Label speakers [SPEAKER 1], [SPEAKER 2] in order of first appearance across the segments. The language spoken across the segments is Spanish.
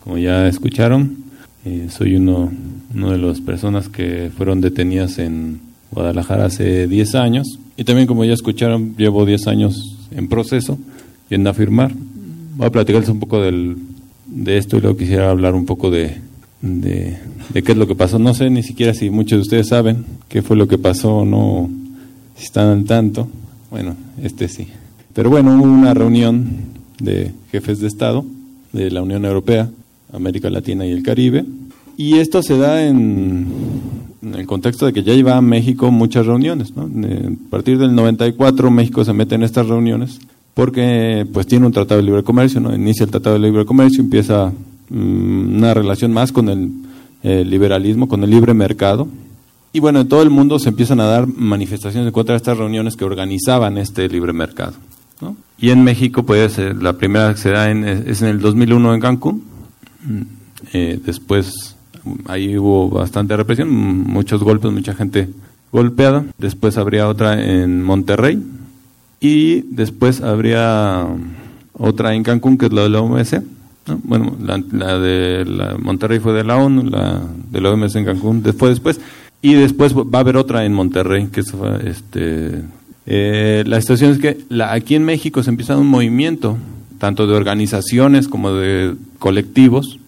[SPEAKER 1] como ya escucharon, soy uno de las personas que fueron detenidas en Guadalajara hace 10 años. Y también, como ya escucharon, llevo 10 años en proceso, yendo a firmar. Voy a platicarles un poco de esto y luego quisiera hablar un poco de qué es lo que pasó. No sé ni siquiera si muchos de ustedes saben qué fue lo que pasó o no, si están al tanto. Bueno, sí. Pero bueno, hubo una reunión de jefes de Estado de la Unión Europea, América Latina y el Caribe. Y esto se da en el contexto de que ya lleva México muchas reuniones, ¿no? A partir del 94 México se mete en estas reuniones porque pues tiene un tratado de libre comercio, ¿no? Inicia el tratado de libre comercio, empieza una relación más con el liberalismo, con el libre mercado. Y bueno, en todo el mundo se empiezan a dar manifestaciones en contra de estas reuniones que organizaban este libre mercado, ¿no? Y en México, pues, la primera que se da es en el 2001 en Cancún. Después, ahí hubo bastante represión, muchos golpes, mucha gente golpeada. Después habría otra en Monterrey. Y después habría otra en Cancún, que es la de la OMS, ¿no? Bueno, la de Monterrey fue de la ONU, la de la OMS en Cancún después. Y después va a haber otra en Monterrey, que la situación es que aquí en México se empieza un movimiento, tanto de organizaciones como de colectivos,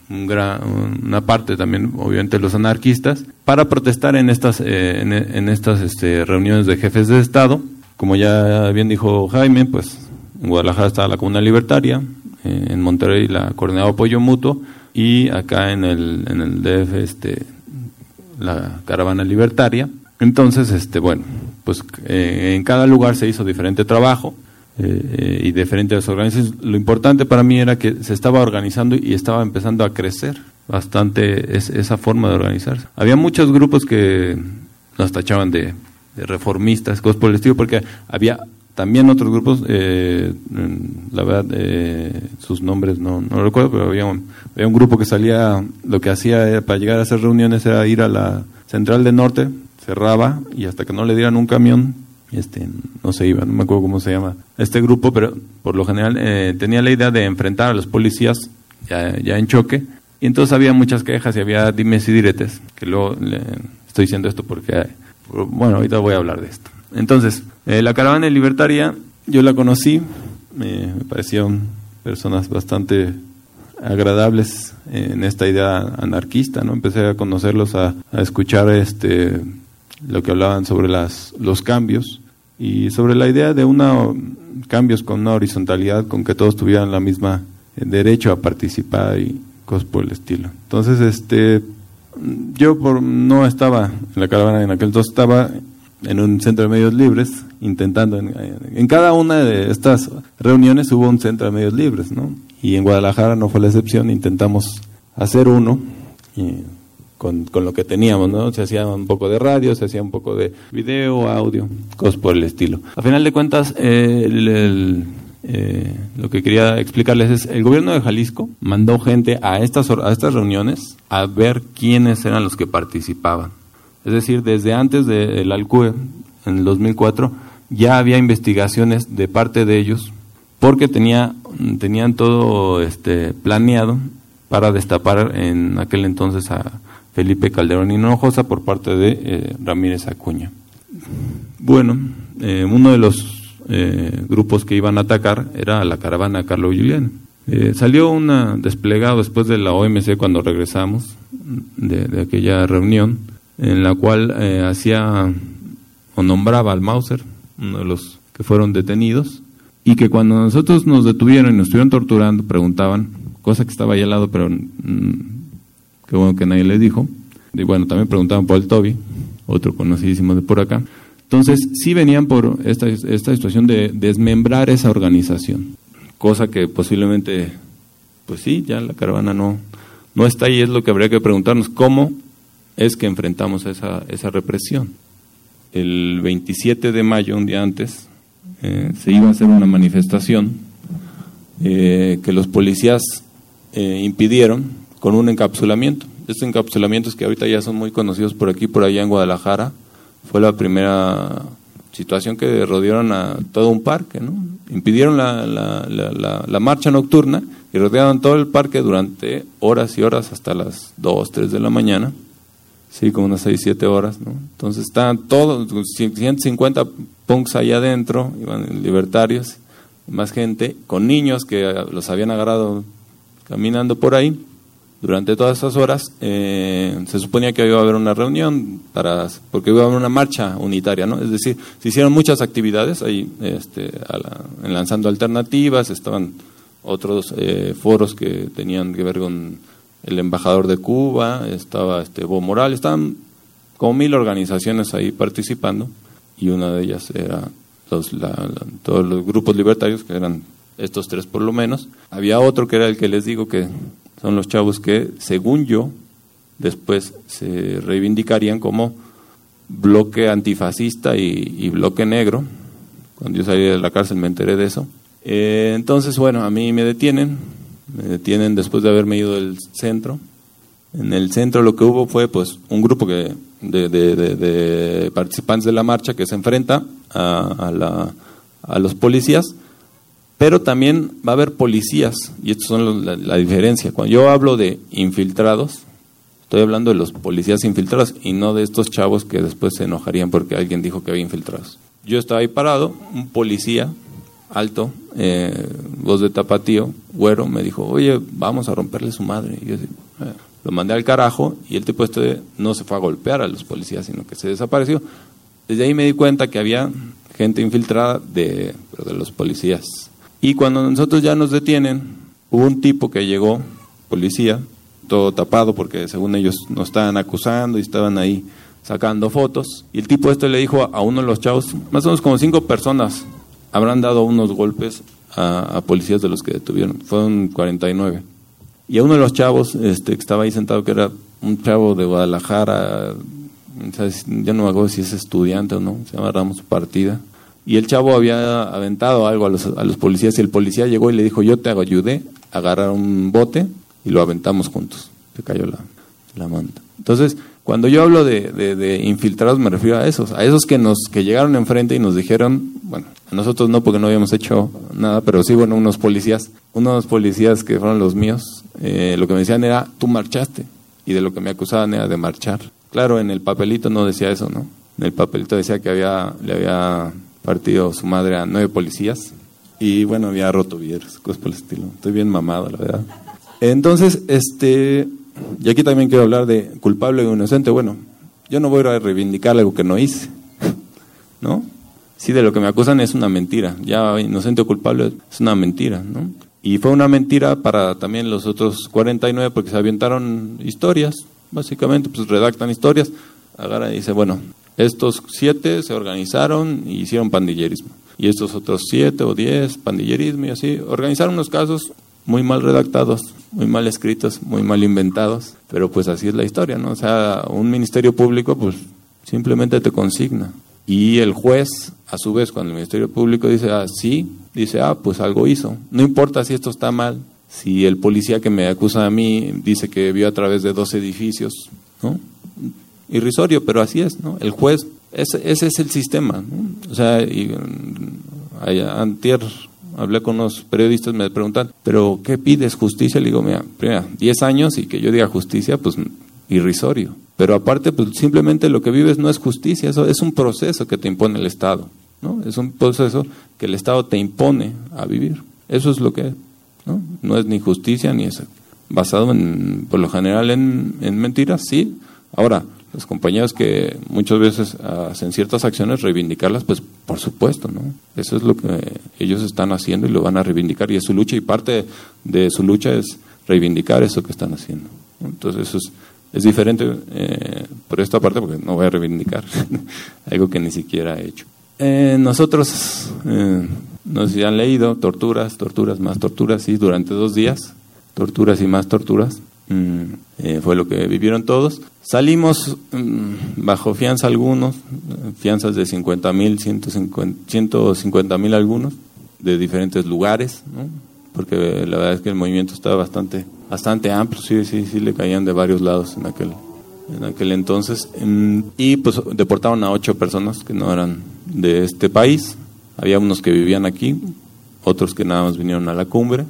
[SPEAKER 1] una parte también, obviamente, los anarquistas, para protestar en estas reuniones de jefes de Estado. Como ya bien dijo Jaime, pues en Guadalajara está la Comuna Libertaria, en Monterrey la Coordinadora de Apoyo Mutuo, y acá en el DF la Caravana Libertaria. Entonces, bueno, pues en cada lugar se hizo diferente trabajo y diferentes organizaciones. Lo importante para mí era que se estaba organizando y estaba empezando a crecer bastante esa forma de organizarse. Había muchos grupos que nos tachaban de reformistas, cosas por el estilo, porque había también otros grupos, la verdad, sus nombres no recuerdo, pero había un grupo que salía, lo que hacía para llegar a hacer reuniones era ir a la Central del Norte, cerraba, y hasta que no le dieran un camión, no se iba, no me acuerdo cómo se llama este grupo, pero por lo general tenía la idea de enfrentar a los policías ya en choque, y entonces había muchas quejas y había dimes y diretes, que luego estoy diciendo esto porque, bueno, ahorita voy a hablar de esto. Entonces, la Caravana Libertaria, yo la conocí, me parecieron personas bastante agradables en esta idea anarquista, ¿no? Empecé a conocerlos, a escuchar lo que hablaban sobre los cambios y sobre la idea de cambios con una horizontalidad, con que todos tuvieran la misma derecho a participar y cosas por el estilo. Entonces, yo no estaba en la caravana en aquel entonces, estaba en un centro de medios libres, intentando, en cada una de estas reuniones hubo un centro de medios libres, ¿no? Y en Guadalajara no fue la excepción, intentamos hacer uno con lo que teníamos, ¿no? Se hacía un poco de radio, se hacía un poco de video, audio, cosas por el estilo. A final de cuentas, lo que quería explicarles es, el gobierno de Jalisco mandó gente a estas reuniones a ver quiénes eran los que participaban. Es decir, desde antes del ALCUE, en el 2004, ya había investigaciones de parte de ellos, porque tenían todo planeado para destapar en aquel entonces a Felipe Calderón Hinojosa por parte de Ramírez Acuña. Bueno, uno de los grupos que iban a atacar era la caravana Carlo Giuliani. Salió un desplegado después de la OMC cuando regresamos de aquella reunión, en la cual hacía o nombraba al Mauser, uno de los que fueron detenidos, y que cuando nosotros nos detuvieron y nos estuvieron torturando, preguntaban, cosa que estaba ahí al lado, pero qué bueno que nadie les dijo, y bueno, también preguntaban por el Toby, otro conocidísimo de por acá. Entonces, sí venían por esta situación de desmembrar esa organización, cosa que posiblemente, pues sí, ya la caravana no está ahí. Es lo que habría que preguntarnos, ¿cómo es que enfrentamos esa represión? El 27 de mayo, un día antes, se iba a hacer una manifestación que los policías impidieron con un encapsulamiento. Estos encapsulamientos que ahorita ya son muy conocidos por aquí, por allá en Guadalajara, fue la primera situación que rodearon a todo un parque, ¿no? impidieron la marcha nocturna y rodearon todo el parque durante horas y horas hasta las 2, 3 de la mañana. Sí, como unas 6, 7 horas, ¿no? Entonces estaban todos, 150 punks allá adentro, iban libertarios, más gente, con niños que los habían agarrado caminando por ahí. Durante todas esas horas se suponía que iba a haber una reunión porque iba a haber una marcha unitaria, ¿no? Es decir, se hicieron muchas actividades ahí, lanzando alternativas, estaban otros foros que tenían que ver con el embajador de Cuba, estaba Evo Morales, estaban como 1000 organizaciones ahí participando, y una de ellas era todos los grupos libertarios, que eran estos 3 por lo menos. Había otro que era el que les digo, que son los chavos que, según yo, después se reivindicarían como bloque antifascista y bloque negro. Cuando yo salí de la cárcel me enteré de eso. Entonces, bueno, a mí me detienen después de haberme ido del centro. En el centro lo que hubo fue pues un grupo de participantes de la marcha que se enfrenta a los policías, pero también va a haber policías, y estos son la diferencia. Cuando yo hablo de infiltrados, estoy hablando de los policías infiltrados y no de estos chavos que después se enojarían porque alguien dijo que había infiltrados. Yo estaba ahí parado, un policía alto, voz de tapatío, güero, me dijo, oye, vamos a romperle su madre. Y yo lo mandé al carajo, y el tipo no se fue a golpear a los policías, sino que se desapareció. Desde ahí me di cuenta que había gente infiltrada de los policías. Y cuando nosotros ya nos detienen, hubo un tipo que llegó, policía, todo tapado porque según ellos nos estaban acusando y estaban ahí sacando fotos. Y el tipo le dijo a uno de los chavos, más o menos como 5 personas, habrán dado unos golpes a policías de los que detuvieron. Fueron 49. Y a uno de los chavos que estaba ahí sentado, que era un chavo de Guadalajara, ya no me acuerdo si es estudiante o no, se llama Ramos Partida. Y el chavo había aventado algo a los policías, y el policía llegó y le dijo, yo te ayudé a agarrar un bote, y lo aventamos juntos. Se cayó la manta. Entonces, cuando yo hablo de infiltrados, me refiero a esos que llegaron enfrente y nos dijeron, bueno, a nosotros no, porque no habíamos hecho nada, pero sí, bueno, unos policías que fueron los míos, lo que me decían era, tú marchaste, y de lo que me acusaban era de marchar. Claro, en el papelito no decía eso, ¿no? En el papelito decía que le había partido su madre a 9 policías, y bueno, había roto billetes, cosas por el estilo. Estoy bien mamado, la verdad. Entonces, y aquí también quiero hablar de culpable o inocente. Bueno, yo no voy a reivindicar algo que no hice, ¿no? Si de lo que me acusan es una mentira, ya inocente o culpable es una mentira, ¿no? Y fue una mentira para también los otros 49, porque se aventaron historias, básicamente, pues redactan historias, agarran y dice, bueno, estos 7 se organizaron y hicieron pandillerismo, y estos otros 7 o 10 pandillerismo, y así, organizaron unos casos muy mal redactados, muy mal escritos, muy mal inventados, pero pues así es la historia, ¿no? O sea, un ministerio público pues simplemente te consigna, y el juez, a su vez, cuando el ministerio público dice, sí, dice, pues algo hizo, no importa si esto está mal, si el policía que me acusa a mí dice que vio a través de 2 edificios, ¿no? Irrisorio, pero así es, ¿no? El juez, ese es el sistema, ¿no? O sea, antier hablé con unos periodistas, me preguntan, ¿pero qué pides? ¿Justicia? Le digo, mira, 10 años y que yo diga justicia, pues irrisorio. Pero aparte, pues simplemente lo que vives no es justicia, eso es un proceso que te impone el Estado, ¿no? Es un proceso que el Estado te impone a vivir. Eso es lo que es, ¿no? No es ni justicia ni eso. Basado por lo general en mentiras, sí. Ahora, los compañeros que muchas veces hacen ciertas acciones, reivindicarlas, pues por supuesto, ¿no? Eso es lo que ellos están haciendo y lo van a reivindicar, y es su lucha, y parte de su lucha es reivindicar eso que están haciendo, ¿no? Entonces eso es diferente por esta parte, porque no voy a reivindicar algo que ni siquiera he hecho. Nosotros, no sé si han leído, torturas, más torturas, sí, durante 2 días, torturas y más torturas. Fue lo que vivieron todos. Salimos bajo fianza algunos, fianzas de 50,000, 150,000 algunos, de diferentes lugares, ¿no? Porque la verdad es que el movimiento estaba bastante amplio, sí le caían de varios lados en aquel entonces. Y pues deportaron a 8 personas que no eran de este país. Había unos que vivían aquí, otros que nada más vinieron a la cumbre,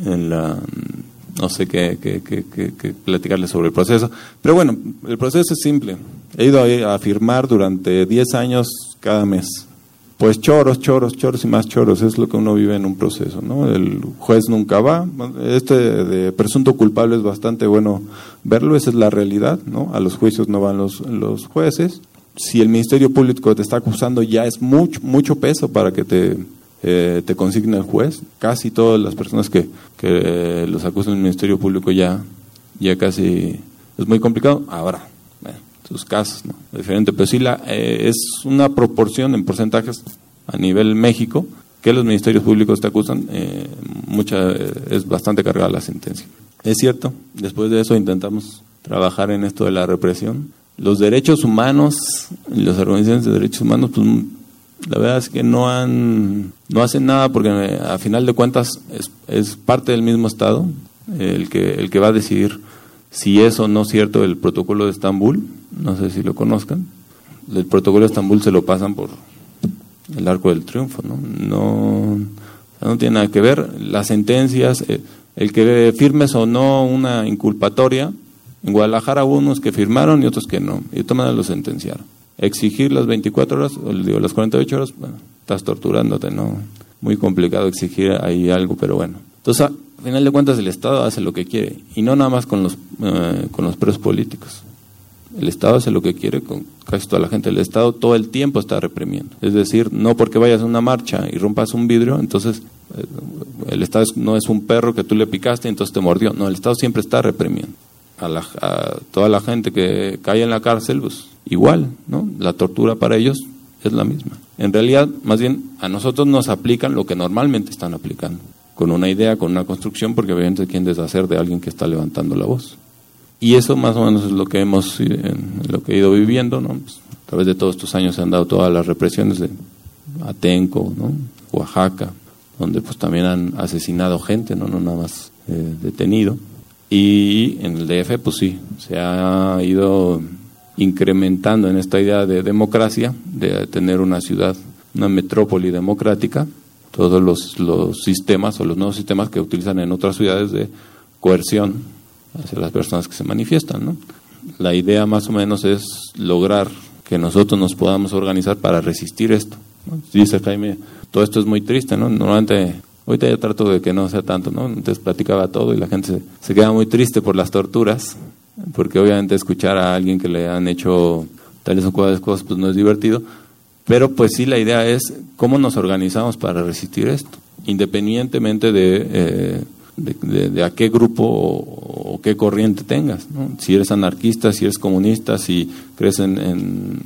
[SPEAKER 1] no sé qué platicarles sobre el proceso, pero bueno, el proceso es simple. He ido a firmar durante 10 años cada mes. Pues choros y más choros, es lo que uno vive en un proceso, ¿no? El juez nunca va, de presunto culpable es bastante bueno verlo, esa es la realidad, ¿no? A los juicios no van los jueces. Si el Ministerio Público te está acusando, ya es mucho peso para que te consigne el juez. Casi todas las personas que los acusan en el Ministerio Público ya casi es muy complicado. Ahora, sus casos, ¿no? Diferente, pero sí es una proporción en porcentajes a nivel México que los ministerios públicos te acusan, es bastante cargada la sentencia. Es cierto, después de eso intentamos trabajar en esto de la represión. Los derechos humanos, las organizaciones de derechos humanos, pues la verdad es que no hacen nada porque a final de cuentas es parte del mismo Estado el que va a decidir si es o no cierto el protocolo de Estambul. No sé si lo conozcan. El protocolo de Estambul se lo pasan por el Arco del Triunfo, ¿no? No tiene nada que ver. Las sentencias, el que firmes o no una inculpatoria, en Guadalajara hubo unos que firmaron y otros que no, y de todas maneras lo sentenciaron. Exigir las 24 horas, las 48 horas, bueno, estás torturándote, ¿no? Muy complicado exigir ahí algo, pero bueno. Entonces, a final de cuentas, el Estado hace lo que quiere, y no nada más con los presos políticos. El Estado hace lo que quiere con casi toda la gente. El Estado todo el tiempo está reprimiendo. Es decir, no porque vayas a una marcha y rompas un vidrio, entonces el Estado no es un perro que tú le picaste y entonces te mordió. No, el Estado siempre está reprimiendo. A toda la gente que cae en la cárcel, pues igual, ¿no? La tortura para ellos es la misma. En realidad, más bien, a nosotros nos aplican lo que normalmente están aplicando, con una idea, con una construcción, porque obviamente quieren deshacer de alguien que está levantando la voz. Y eso más o menos es lo que lo que he ido viviendo, ¿no? Pues, a través de todos estos años se han dado todas las represiones de Atenco, ¿no? Oaxaca, donde pues también han asesinado gente, no nada más detenido. Y en el DF, pues sí, se ha ido incrementando en esta idea de democracia, de tener una ciudad, una metrópoli democrática, todos los sistemas o los nuevos sistemas que utilizan en otras ciudades de coerción hacia las personas que se manifiestan, ¿no? La idea más o menos es lograr que nosotros nos podamos organizar para resistir esto, ¿no? Dice Jaime, todo esto es muy triste, ¿no? Normalmente, ahorita ya trato de que no sea tanto, ¿no? Antes platicaba todo y la gente se queda muy triste por las torturas, porque obviamente escuchar a alguien que le han hecho tales o cuales cosas pues no es divertido, pero pues sí la idea es cómo nos organizamos para resistir esto, independientemente de a qué grupo o qué corriente tengas, ¿no? Si eres anarquista, si eres comunista, si crees en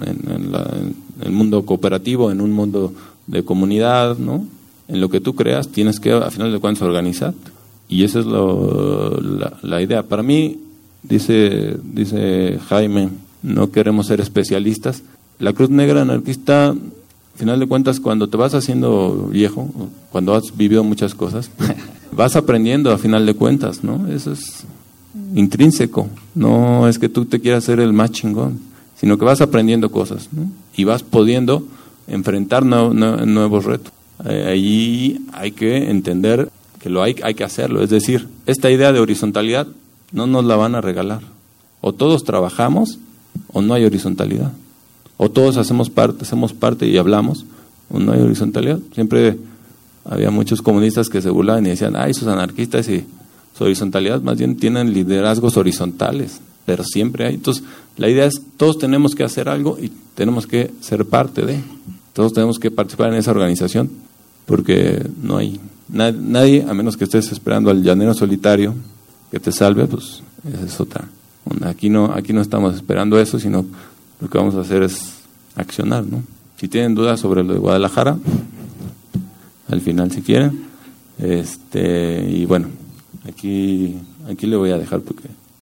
[SPEAKER 1] el mundo cooperativo, en un mundo de comunidad, ¿no? En lo que tú creas, tienes que, a final de cuentas, organizarte. Y esa es la idea. Para mí, dice Jaime, no queremos ser especialistas. La Cruz Negra Anarquista, a final de cuentas, cuando te vas haciendo viejo, cuando has vivido muchas cosas, vas aprendiendo a final de cuentas, ¿no? Eso es intrínseco. No es que tú te quieras ser el más chingón, sino que vas aprendiendo cosas, ¿no? Y vas pudiendo enfrentar nuevos retos. Allí hay que entender que hay que hacerlo. Es decir, esta idea de horizontalidad no nos la van a regalar. O todos trabajamos o no hay horizontalidad. O todos hacemos parte y hablamos o no hay horizontalidad. Siempre había muchos comunistas que se burlaban y decían, esos anarquistas y su horizontalidad más bien tienen liderazgos horizontales, pero siempre hay. Entonces, la idea es, todos tenemos que hacer algo y tenemos que ser parte de. Todos tenemos que participar en esa organización, porque no hay nadie, a menos que estés esperando al llanero solitario que te salve, pues esa es otra. Aquí no estamos esperando eso, sino lo que vamos a hacer es accionar, ¿no? Si tienen dudas sobre lo de Guadalajara, al final si quieren, y bueno, aquí le voy a dejar porque